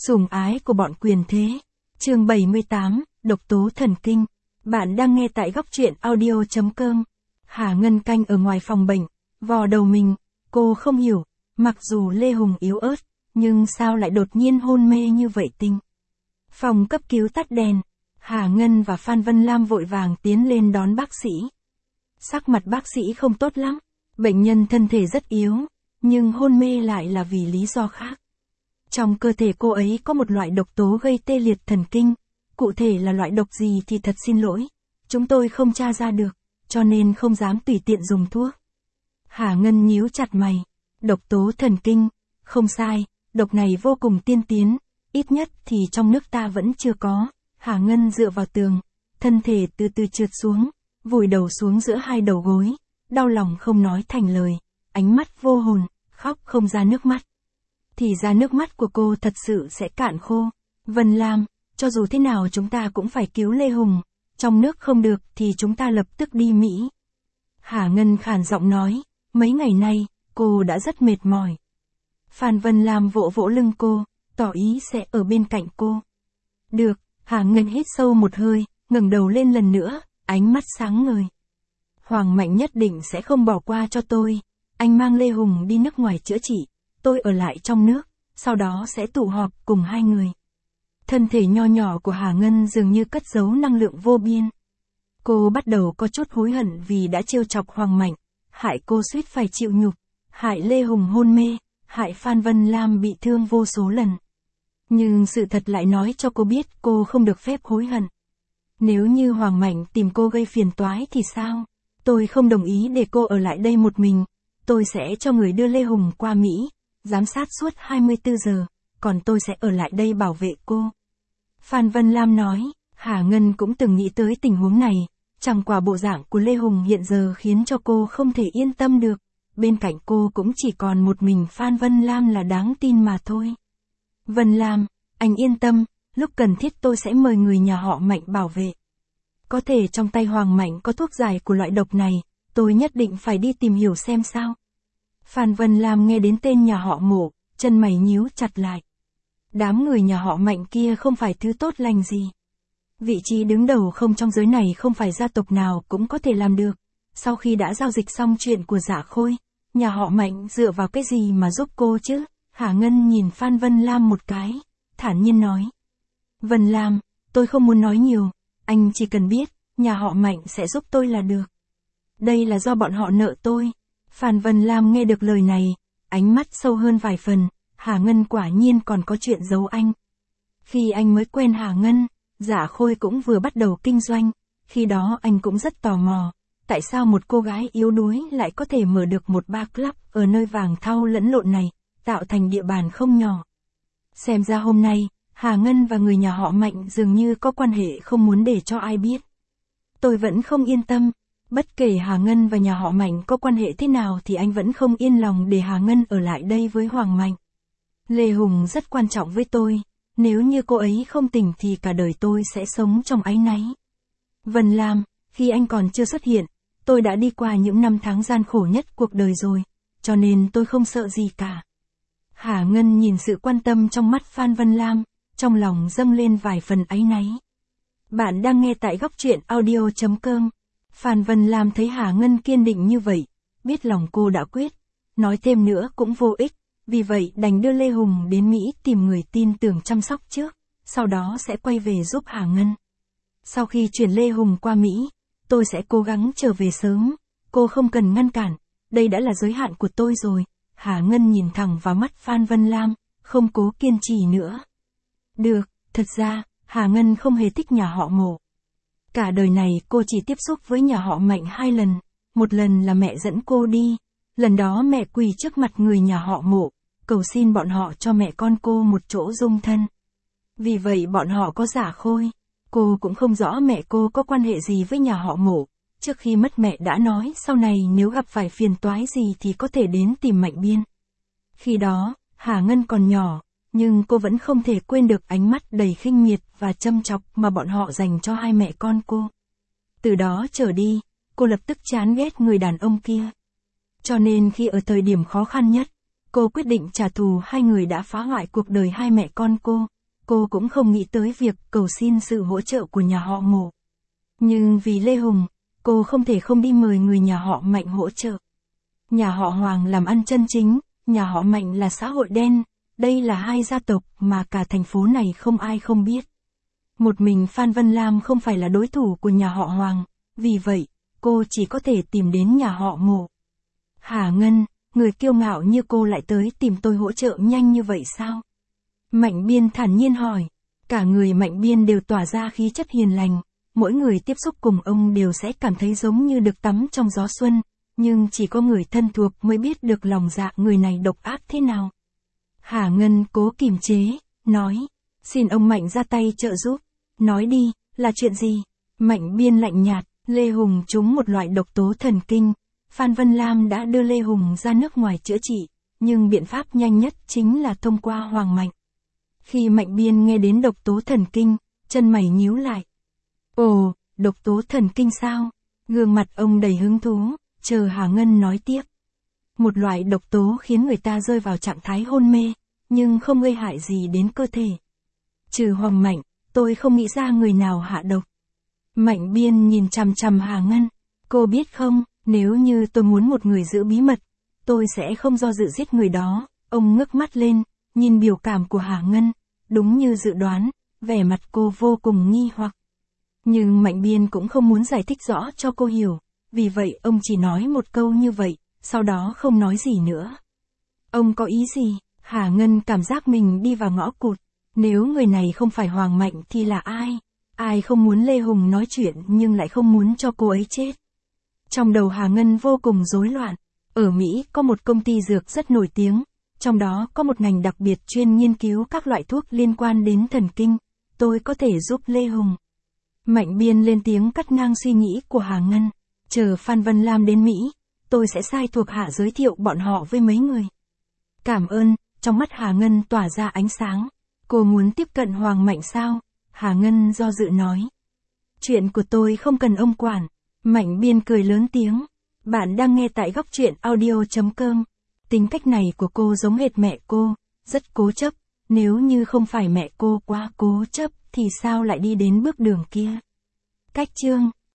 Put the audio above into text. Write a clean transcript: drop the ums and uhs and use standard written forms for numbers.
Sủng ái của bọn quyền thế. Chương 78, độc tố thần kinh. Bạn đang nghe tại góc truyện audio.com. Hà Ngân canh ở ngoài phòng bệnh, vò đầu mình, cô không hiểu, mặc dù Lê Hùng yếu ớt, nhưng sao lại đột nhiên hôn mê như vậy tinh. Phòng cấp cứu tắt đèn, Hà Ngân và Phan Vân Lam vội vàng tiến lên đón bác sĩ. Sắc mặt bác sĩ không tốt lắm, bệnh nhân thân thể rất yếu, nhưng hôn mê lại là vì lý do khác. Trong cơ thể cô ấy có một loại độc tố gây tê liệt thần kinh, cụ thể là loại độc gì thì thật xin lỗi, chúng tôi không tra ra được, cho nên không dám tùy tiện dùng thuốc. Hà Ngân nhíu chặt mày, độc tố thần kinh, không sai, độc này vô cùng tiên tiến, ít nhất thì trong nước ta vẫn chưa có. Hà Ngân dựa vào tường, thân thể từ từ trượt xuống, vùi đầu xuống giữa hai đầu gối, đau lòng không nói thành lời, ánh mắt vô hồn, khóc không ra nước mắt. Thì ra nước mắt của cô thật sự sẽ cạn khô. Vân Lam, cho dù thế nào chúng ta cũng phải cứu Lê Hùng, trong nước không được thì chúng ta lập tức đi Mỹ. Hà Ngân khàn giọng nói, mấy ngày nay, cô đã rất mệt mỏi. Phan Vân Lam vỗ vỗ lưng cô, tỏ ý sẽ ở bên cạnh cô. Được, Hà Ngân hít sâu một hơi, ngẩng đầu lên lần nữa, ánh mắt sáng ngời. Hoàng Mạnh nhất định sẽ không bỏ qua cho tôi, anh mang Lê Hùng đi nước ngoài chữa trị, tôi ở lại trong nước, sau đó sẽ tụ họp cùng hai người. Thân thể nho nhỏ của Hà Ngân dường như cất giấu năng lượng vô biên. Cô bắt đầu có chút hối hận vì đã trêu chọc Hoàng Mạnh, hại cô suýt phải chịu nhục, hại Lê Hùng hôn mê, hại Phan Vân Lam bị thương vô số lần. Nhưng sự thật lại nói cho cô biết cô không được phép hối hận. Nếu như Hoàng Mạnh tìm cô gây phiền toái thì sao? Tôi không đồng ý để cô ở lại đây một mình, tôi sẽ cho người đưa Lê Hùng qua Mỹ, giám sát suốt 24 giờ, còn tôi sẽ ở lại đây bảo vệ cô. Phan Vân Lam nói, Hà Ngân cũng từng nghĩ tới tình huống này, chẳng qua bộ dạng của Lê Hùng hiện giờ khiến cho cô không thể yên tâm được, bên cạnh cô cũng chỉ còn một mình Phan Vân Lam là đáng tin mà thôi. Vân Lam, anh yên tâm, lúc cần thiết tôi sẽ mời người nhà họ Mạnh bảo vệ. Có thể trong tay Hoàng Mạnh có thuốc giải của loại độc này, tôi nhất định phải đi tìm hiểu xem sao. Phan Vân Lam nghe đến tên nhà họ Mộ, chân mày nhíu chặt lại. Đám người nhà họ Mạnh kia không phải thứ tốt lành gì. Vị trí đứng đầu không trong giới này không phải gia tộc nào cũng có thể làm được. Sau khi đã giao dịch xong chuyện của Dạ Khôi, nhà họ Mạnh dựa vào cái gì mà giúp cô chứ? Hà Ngân nhìn Phan Vân Lam một cái, thản nhiên nói. Vân Lam, tôi không muốn nói nhiều, anh chỉ cần biết, nhà họ Mạnh sẽ giúp tôi là được. Đây là do bọn họ nợ tôi. Phan Vân Lam nghe được lời này, ánh mắt sâu hơn vài phần, Hà Ngân quả nhiên còn có chuyện giấu anh. Khi anh mới quen Hà Ngân, Dạ Khôi cũng vừa bắt đầu kinh doanh, khi đó anh cũng rất tò mò, tại sao một cô gái yếu đuối lại có thể mở được một bar club ở nơi vàng thau lẫn lộn này, tạo thành địa bàn không nhỏ. Xem ra hôm nay, Hà Ngân và người nhà họ Mạnh dường như có quan hệ không muốn để cho ai biết. Tôi vẫn không yên tâm, bất kể Hà Ngân và nhà họ Mạnh có quan hệ thế nào thì anh vẫn không yên lòng để Hà Ngân ở lại đây với Hoàng Mạnh. Lê Hùng rất quan trọng với tôi, nếu như cô ấy không tỉnh thì cả đời tôi sẽ sống trong áy náy. Vân Lam, khi anh còn chưa xuất hiện, tôi đã đi qua những năm tháng gian khổ nhất cuộc đời rồi, cho nên tôi không sợ gì cả. Hà Ngân nhìn sự quan tâm trong mắt Phan Vân Lam, trong lòng dâng lên vài phần áy náy. Bạn đang nghe tại góc truyện audio.com. Phan Vân Lam thấy Hà Ngân kiên định như vậy, biết lòng cô đã quyết, nói thêm nữa cũng vô ích, vì vậy đành đưa Lê Hùng đến Mỹ tìm người tin tưởng chăm sóc trước, sau đó sẽ quay về giúp Hà Ngân. Sau khi chuyển Lê Hùng qua Mỹ, tôi sẽ cố gắng trở về sớm, cô không cần ngăn cản, đây đã là giới hạn của tôi rồi. Hà Ngân nhìn thẳng vào mắt Phan Vân Lam, không cố kiên trì nữa. Được, thật ra, Hà Ngân không hề thích nhà họ Mộ. Cả đời này cô chỉ tiếp xúc với nhà họ Mạnh 2 lần, một lần là mẹ dẫn cô đi, lần đó mẹ quỳ trước mặt người nhà họ Mộ, cầu xin bọn họ cho mẹ con cô một chỗ dung thân. Vì vậy bọn họ có Dạ Khôi, cô cũng không rõ mẹ cô có quan hệ gì với nhà họ Mộ, trước khi mất mẹ đã nói sau này nếu gặp phải phiền toái gì thì có thể đến tìm Mạnh Biên. Khi đó, Hà Ngân còn nhỏ, nhưng cô vẫn không thể quên được ánh mắt đầy khinh miệt và châm chọc mà bọn họ dành cho hai mẹ con cô. Từ đó trở đi, cô lập tức chán ghét người đàn ông kia. Cho nên khi ở thời điểm khó khăn nhất, Cô quyết định trả thù hai người đã phá hoại cuộc đời hai mẹ con cô. Cô cũng không nghĩ tới việc cầu xin sự hỗ trợ của nhà họ Ngô. Nhưng vì Lê Hùng, cô không thể không đi mời người nhà họ Mạnh hỗ trợ. Nhà họ Hoàng làm ăn chân chính, nhà họ Mạnh là xã hội đen, đây là hai gia tộc mà cả thành phố này không ai không biết. Một mình Phan Vân Lam không phải là đối thủ của nhà họ Hoàng, vì vậy, cô chỉ có thể tìm đến nhà họ Ngô. Hà Ngân, người kiêu ngạo như cô lại tới tìm tôi hỗ trợ nhanh như vậy sao? Mạnh Biên thản nhiên hỏi. Cả người Mạnh Biên đều tỏa ra khí chất hiền lành, mỗi người tiếp xúc cùng ông đều sẽ cảm thấy giống như được tắm trong gió xuân, nhưng chỉ có người thân thuộc mới biết được lòng dạ người này độc ác thế nào. Hà Ngân cố kiềm chế, nói, xin ông Mạnh ra tay trợ giúp. Nói đi, là chuyện gì? Mạnh Biên lạnh nhạt, Lê Hùng trúng một loại độc tố thần kinh. Phan Vân Lam đã đưa Lê Hùng ra nước ngoài chữa trị, nhưng biện pháp nhanh nhất chính là thông qua Hoàng Mạnh. Khi Mạnh Biên nghe đến độc tố thần kinh, chân mày nhíu lại. Ồ, độc tố thần kinh sao? Gương mặt ông đầy hứng thú, chờ Hà Ngân nói tiếp. Một loại độc tố khiến người ta rơi vào trạng thái hôn mê, nhưng không gây hại gì đến cơ thể. Trừ Hoàng Mạnh, tôi không nghĩ ra người nào hạ độc. Mạnh Biên nhìn chằm chằm Hà Ngân. Cô biết không, nếu như tôi muốn một người giữ bí mật, tôi sẽ không do dự giết người đó. Ông ngước mắt lên, nhìn biểu cảm của Hà Ngân, đúng như dự đoán, vẻ mặt cô vô cùng nghi hoặc. Nhưng Mạnh Biên cũng không muốn giải thích rõ cho cô hiểu, vì vậy ông chỉ nói một câu như vậy, sau đó không nói gì nữa. Ông có ý gì? Hà Ngân cảm giác mình đi vào ngõ cụt. Nếu người này không phải Hoàng Mạnh thì là ai? Ai không muốn Lê Hùng nói chuyện nhưng lại không muốn cho cô ấy chết? Trong đầu Hà Ngân vô cùng rối loạn. Ở Mỹ có một công ty dược rất nổi tiếng, trong đó có một ngành đặc biệt chuyên nghiên cứu các loại thuốc liên quan đến thần kinh. Tôi có thể giúp Lê Hùng. Mạnh Biên lên tiếng cắt ngang suy nghĩ của Hà Ngân. Chờ Phan Vân Lam đến Mỹ, tôi sẽ sai thuộc hạ giới thiệu bọn họ với mấy người. Cảm ơn, trong mắt Hà Ngân tỏa ra ánh sáng. Cô muốn tiếp cận Hoàng Mạnh sao? Hà Ngân do dự nói. Chuyện của tôi không cần ông quản. Mạnh Biên cười lớn tiếng. Bạn đang nghe tại góc truyện audio.com. Tính cách này của cô giống hệt mẹ cô, rất cố chấp. Nếu như không phải mẹ cô quá cố chấp, thì sao lại đi đến bước đường kia? Cách chương